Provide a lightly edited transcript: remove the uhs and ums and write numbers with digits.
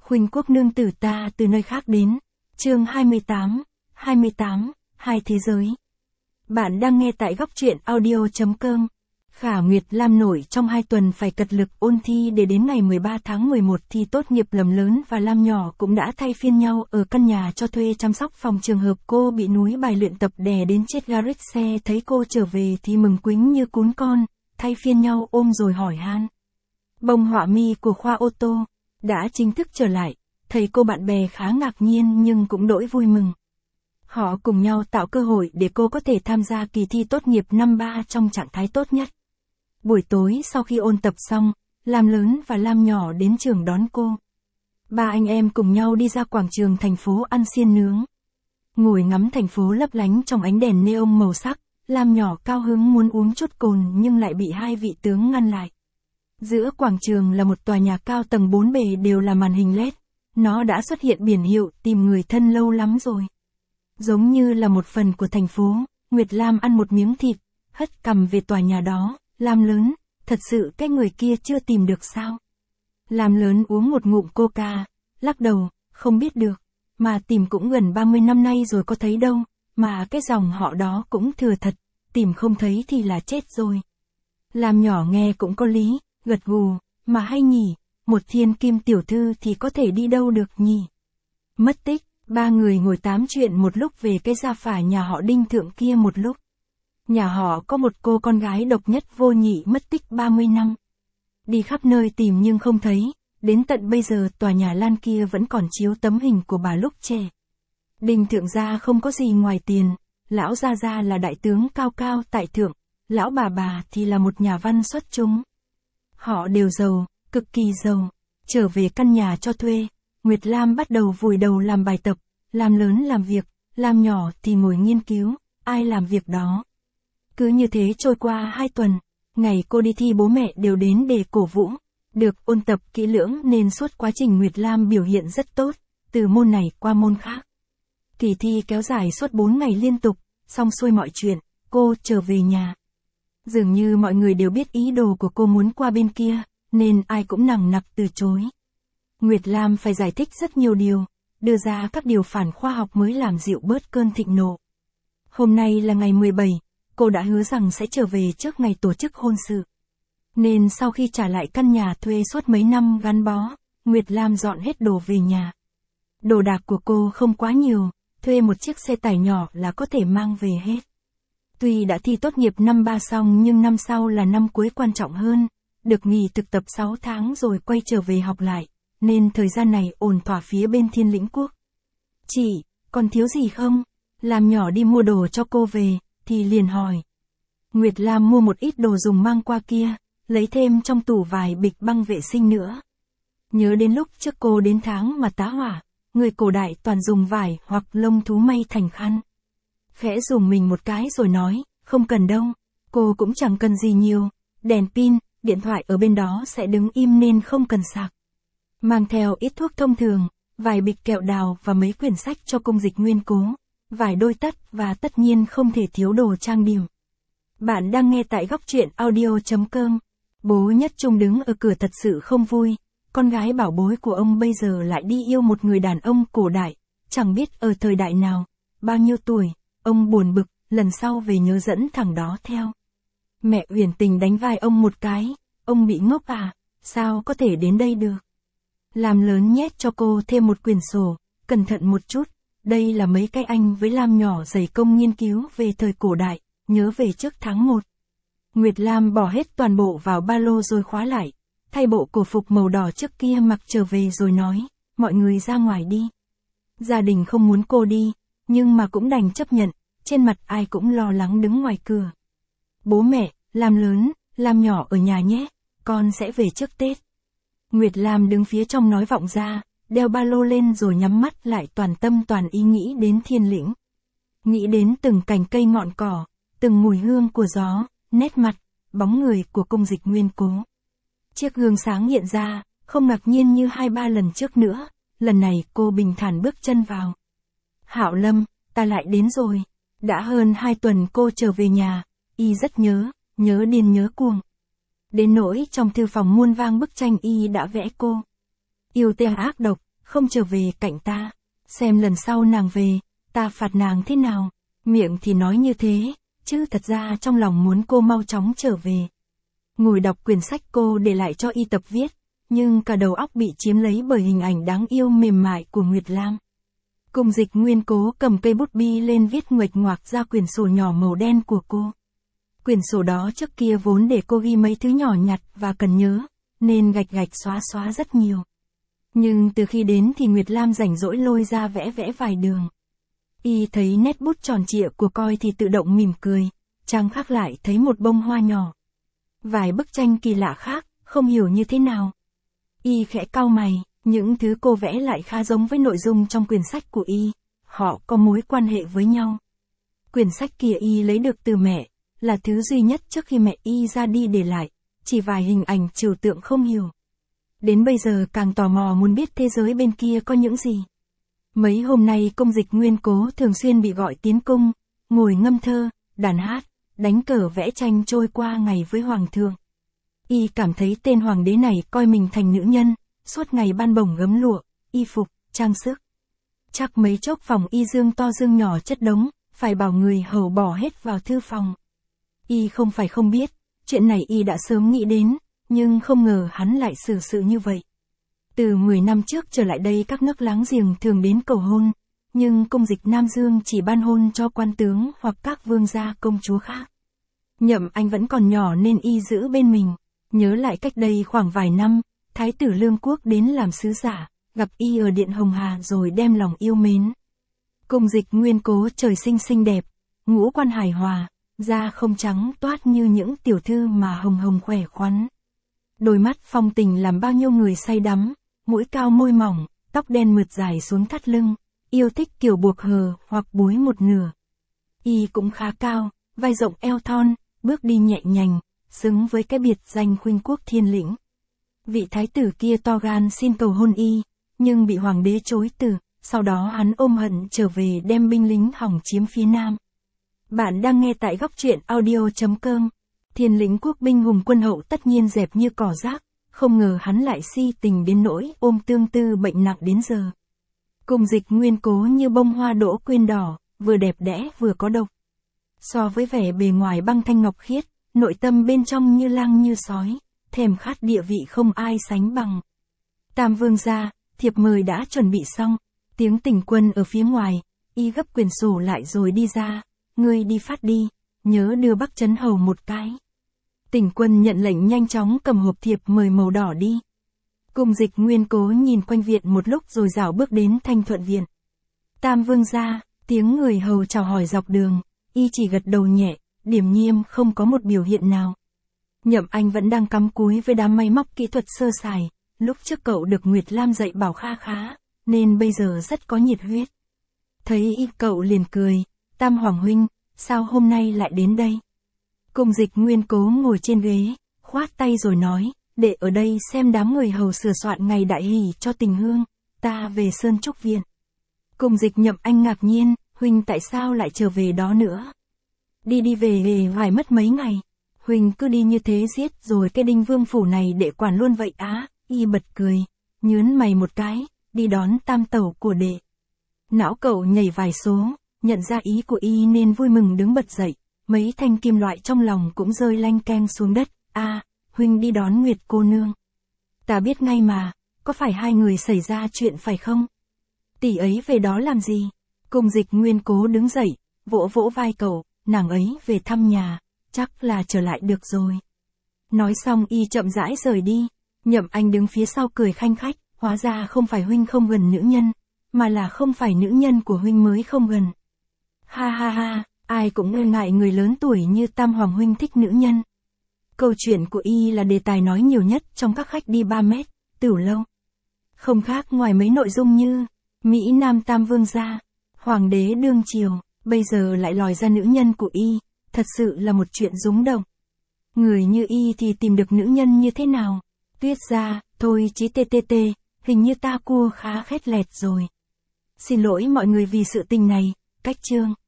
Khuynh Quốc nương tử ta từ nơi khác đến. Chương 28, Hai thế giới. Bạn đang nghe tại góc truyện audio.com. Khả Nguyệt Lam nổi trong 2 tuần phải cật lực ôn thi để đến ngày 13 tháng 11 thi tốt nghiệp. Lâm lớn và Lam nhỏ cũng đã thay phiên nhau ở căn nhà cho thuê chăm sóc phòng trường hợp cô bị núi bài luyện tập đè đến chết. Garrett xe thấy cô trở về thì mừng quính như cún con, thay phiên nhau ôm rồi hỏi han. Bông họa mi của khoa ô tô đã chính thức trở lại, thầy cô bạn bè khá ngạc nhiên nhưng cũng đỗi vui mừng. Họ cùng nhau tạo cơ hội để cô có thể tham gia kỳ thi tốt nghiệp năm 3 trong trạng thái tốt nhất. Buổi tối sau khi ôn tập xong, Lam lớn và Lam nhỏ đến trường đón cô. Ba anh em cùng nhau đi ra quảng trường thành phố ăn xiên nướng. Ngồi ngắm thành phố lấp lánh trong ánh đèn neon màu sắc, Lam nhỏ cao hứng muốn uống chút cồn nhưng lại bị hai vị tướng ngăn lại. Giữa quảng trường là một tòa nhà cao tầng 4 bề đều là màn hình LED. Nó đã xuất hiện biển hiệu tìm người thân lâu lắm rồi. Giống như là một phần của thành phố, Nguyệt Lam ăn một miếng thịt, hất cằm về tòa nhà đó. Lam lớn, thật sự cái người kia chưa tìm được sao? Lam lớn uống một ngụm coca, lắc đầu, không biết được, mà tìm cũng gần 30 năm nay rồi có thấy đâu, mà cái dòng họ đó cũng thừa thật, tìm không thấy thì là chết rồi. Lam nhỏ nghe cũng có lý, gật gù, mà hay nhỉ, một thiên kim tiểu thư thì có thể đi đâu được nhỉ? Mất tích, ba người ngồi tám chuyện một lúc về cái gia phả nhà họ Đinh Thượng kia một lúc. Nhà họ có một cô con gái độc nhất vô nhị mất tích 30 năm. Đi khắp nơi tìm nhưng không thấy, đến tận bây giờ tòa nhà Lan kia vẫn còn chiếu tấm hình của bà lúc trẻ. Đinh Thượng gia không có gì ngoài tiền, lão gia là đại tướng cao cao tại thượng, lão bà thì là một nhà văn xuất chúng. Họ đều giàu, cực kỳ giàu. Trở về căn nhà cho thuê, Nguyệt Lam bắt đầu vùi đầu làm bài tập, Lam lớn làm việc, Lam nhỏ thì ngồi nghiên cứu, ai làm việc đó. Cứ như thế trôi qua 2 tuần, ngày cô đi thi bố mẹ đều đến để cổ vũ, được ôn tập kỹ lưỡng nên suốt quá trình Nguyệt Lam biểu hiện rất tốt, từ môn này qua môn khác. Kỳ thi kéo dài suốt 4 ngày liên tục, xong xuôi mọi chuyện, cô trở về nhà. Dường như mọi người đều biết ý đồ của cô muốn qua bên kia, nên ai cũng nằng nặc từ chối. Nguyệt Lam phải giải thích rất nhiều điều, đưa ra các điều phản khoa học mới làm dịu bớt cơn thịnh nộ. Hôm nay là ngày 17, cô đã hứa rằng sẽ trở về trước ngày tổ chức hôn sự. Nên sau khi trả lại căn nhà thuê suốt mấy năm gắn bó, Nguyệt Lam dọn hết đồ về nhà. Đồ đạc của cô không quá nhiều, thuê một chiếc xe tải nhỏ là có thể mang về hết. Tuy đã thi tốt nghiệp năm 3 xong nhưng năm sau là năm cuối quan trọng hơn, được nghỉ thực tập 6 tháng rồi quay trở về học lại, nên thời gian này ổn thỏa phía bên Thiên Lĩnh Quốc. Chị, còn thiếu gì không? Lam nhỏ đi mua đồ cho cô về, thì liền hỏi. Nguyệt Lam mua một ít đồ dùng mang qua kia, lấy thêm trong tủ vài bịch băng vệ sinh nữa. Nhớ đến lúc trước cô đến tháng mà tá hỏa, người cổ đại toàn dùng vải hoặc lông thú may thành khăn. Khẽ dùng mình một cái rồi nói, không cần đâu, cô cũng chẳng cần gì nhiều, đèn pin, điện thoại ở bên đó sẽ đứng im nên không cần sạc. Mang theo ít thuốc thông thường, vài bịch kẹo đào và mấy quyển sách cho cung dịch nguyên cố, vài đôi tất và tất nhiên không thể thiếu đồ trang điểm. Bạn đang nghe tại góc truyện audio.com. Bố Nhất Trung đứng ở cửa thật sự không vui, con gái bảo bối của ông bây giờ lại đi yêu một người đàn ông cổ đại, chẳng biết ở thời đại nào, bao nhiêu tuổi, ông buồn bực, lần sau về nhớ dẫn thằng đó theo. Mẹ Uyển Tình đánh vai ông một cái, ông bị ngốc à, sao có thể đến đây được. Lam lớn nhét cho cô thêm một quyển sổ, cẩn thận một chút, đây là mấy cái anh với Lam nhỏ dày công nghiên cứu về thời cổ đại, nhớ về trước tháng 1. Nguyệt Lam bỏ hết toàn bộ vào ba lô rồi khóa lại, thay bộ cổ phục màu đỏ trước kia mặc trở về rồi nói, mọi người ra ngoài đi. Gia đình không muốn cô đi, nhưng mà cũng đành chấp nhận, trên mặt ai cũng lo lắng đứng ngoài cửa. Bố mẹ, Lam lớn, Lam nhỏ ở nhà nhé, con sẽ về trước Tết. Nguyệt Lam đứng phía trong nói vọng ra, đeo ba lô lên rồi nhắm mắt lại toàn tâm toàn ý nghĩ đến Thiên Lĩnh. Nghĩ đến từng cành cây ngọn cỏ, từng mùi hương của gió, nét mặt, bóng người của cung dịch nguyên cố. Chiếc gương sáng hiện ra, không ngạc nhiên như 2-3 lần trước nữa, lần này cô bình thản bước chân vào. Hạo Lâm, ta lại đến rồi. Đã hơn 2 tuần cô trở về nhà, y rất nhớ điên nhớ cuồng. Đến nỗi trong thư phòng muôn vang bức tranh y đã vẽ cô. Yêu tê ác độc, không trở về cạnh ta. Xem lần sau nàng về, ta phạt nàng thế nào. Miệng thì nói như thế, chứ thật ra trong lòng muốn cô mau chóng trở về. Ngồi đọc quyển sách cô để lại cho Y tập viết, nhưng cả đầu óc bị chiếm lấy bởi hình ảnh đáng yêu mềm mại của Nguyệt Lam. Cung Dịch Nguyên cố cầm cây bút bi lên viết nguệch ngoạc ra quyển sổ nhỏ màu đen của cô. Quyển sổ đó trước kia vốn để cô ghi mấy thứ nhỏ nhặt và cần nhớ, nên gạch gạch xóa xóa rất nhiều. Nhưng từ khi đến thì Nguyệt Lam rảnh rỗi lôi ra vẽ vài đường. Y thấy nét bút tròn trịa của coi thì tự động mỉm cười, trang khác lại thấy một bông hoa nhỏ. Vài bức tranh kỳ lạ khác, không hiểu như thế nào. Y khẽ cau mày, những thứ cô vẽ lại khá giống với nội dung trong quyển sách của Y, họ có mối quan hệ với nhau. Quyển sách kia Y lấy được từ mẹ, là thứ duy nhất trước khi mẹ Y ra đi để lại, chỉ vài hình ảnh trừu tượng không hiểu. Đến bây giờ càng tò mò muốn biết thế giới bên kia có những gì. Mấy hôm nay Cung Dịch Nguyên cố thường xuyên bị gọi tiến cung, ngồi ngâm thơ, đàn hát, đánh cờ vẽ tranh trôi qua ngày với hoàng thượng. Y cảm thấy tên hoàng đế này coi mình thành nữ nhân, suốt ngày ban bổng gấm lụa, y phục, trang sức. Chắc mấy chốc phòng Y dương to dương nhỏ chất đống, phải bảo người hầu bỏ hết vào thư phòng. Y không phải không biết, chuyện này Y đã sớm nghĩ đến, nhưng không ngờ hắn lại xử sự như vậy. Từ 10 năm trước trở lại đây các nước láng giềng thường đến cầu hôn, nhưng Cung Dịch Nam Dương chỉ ban hôn cho quan tướng hoặc các vương gia công chúa khác. Nhậm Anh vẫn còn nhỏ nên Y giữ bên mình. Nhớ lại cách đây khoảng vài năm, Thái tử Lương Quốc đến làm sứ giả, gặp Y ở Điện Hồng Hà rồi đem lòng yêu mến. Cung Dịch Nguyên cố trời sinh xinh đẹp, ngũ quan hài hòa, da không trắng toát như những tiểu thư mà hồng hồng khỏe khoắn. Đôi mắt phong tình làm bao nhiêu người say đắm, mũi cao môi mỏng, tóc đen mượt dài xuống thắt lưng, yêu thích kiểu buộc hờ hoặc búi một nửa. Y cũng khá cao, vai rộng eo thon, bước đi nhẹ nhàng, xứng với cái biệt danh khuynh quốc thiên lĩnh. Vị thái tử kia to gan xin cầu hôn Y, nhưng bị hoàng đế chối từ, sau đó hắn ôm hận trở về đem binh lính hỏng chiếm phía nam. Bạn đang nghe tại góc truyện audio.com. Thiên lĩnh quốc binh hùng quân hậu tất nhiên dẹp như cỏ rác, không ngờ hắn lại si tình đến nỗi ôm tương tư bệnh nặng đến giờ. Cung Dịch Nguyên cố như bông hoa đỗ quyên đỏ, vừa đẹp đẽ vừa có độc. So với vẻ bề ngoài băng thanh ngọc khiết, nội tâm bên trong như lang như sói, thèm khát địa vị không ai sánh bằng. Tam vương gia, thiệp mời đã chuẩn bị xong, tiếng Tỉnh Quân ở phía ngoài, Y gấp quyển sổ lại rồi đi ra, ngươi đi phát đi, nhớ đưa Bắc Trấn Hầu một cái. Tỉnh Quân nhận lệnh nhanh chóng cầm hộp thiệp mời màu đỏ đi. Cung Dịch Nguyên cố nhìn quanh viện một lúc rồi rảo bước đến Thanh Thuận Viện. Tam vương gia, tiếng người hầu chào hỏi dọc đường, Y chỉ gật đầu nhẹ, điềm nhiên không có một biểu hiện nào. Nhậm Anh vẫn đang cắm cúi với đám máy móc kỹ thuật sơ sài, lúc trước cậu được Nguyệt Lam dạy bảo kha khá, nên bây giờ rất có nhiệt huyết. Thấy Y cậu liền cười, Tam Hoàng huynh, sao hôm nay lại đến đây? Cung Dịch Nguyên cố ngồi trên ghế, khoát tay rồi nói, để ở đây xem đám người hầu sửa soạn ngày đại hỷ cho tình hương, ta về Sơn Trúc Viện. Cung Dịch Nhậm Anh ngạc nhiên, huynh tại sao lại trở về đó nữa? Đi về phải mất mấy ngày, huynh cứ đi như thế giết rồi cái Đinh Vương phủ này để quản luôn vậy á. Y bật cười, nhớn mày một cái, đi đón tam tẩu của đệ. Não cậu nhảy vài số, nhận ra ý của Y nên vui mừng đứng bật dậy, mấy thanh kim loại trong lòng cũng rơi lanh keng xuống đất. Huynh đi đón Nguyệt cô nương. Ta biết ngay mà, có phải hai người xảy ra chuyện phải không? Tỷ ấy về đó làm gì? Cung Dịch Nguyên cố đứng dậy, vỗ vỗ vai cậu, nàng ấy về thăm nhà, chắc là trở lại được rồi. Nói xong Y chậm rãi rời đi, Nhậm Anh đứng phía sau cười khanh khách, hóa ra không phải huynh không gần nữ nhân, mà là không phải nữ nhân của huynh mới không gần. Ha ha ha, ai cũng nghi ngại người lớn tuổi như Tam Hoàng huynh thích nữ nhân. Câu chuyện của Y là đề tài nói nhiều nhất trong các khách đi 3 mét, tửu lâu. Không khác ngoài mấy nội dung như Mỹ Nam Tam Vương gia, Hoàng đế đương triều, bây giờ lại lòi ra nữ nhân của Y, thật sự là một chuyện rúng động. Người như Y thì tìm được nữ nhân như thế nào? Tuyết ra, thôi chí ttt, hình như ta cua khá khét lẹt rồi. Xin lỗi mọi người vì sự tình này, cách chương.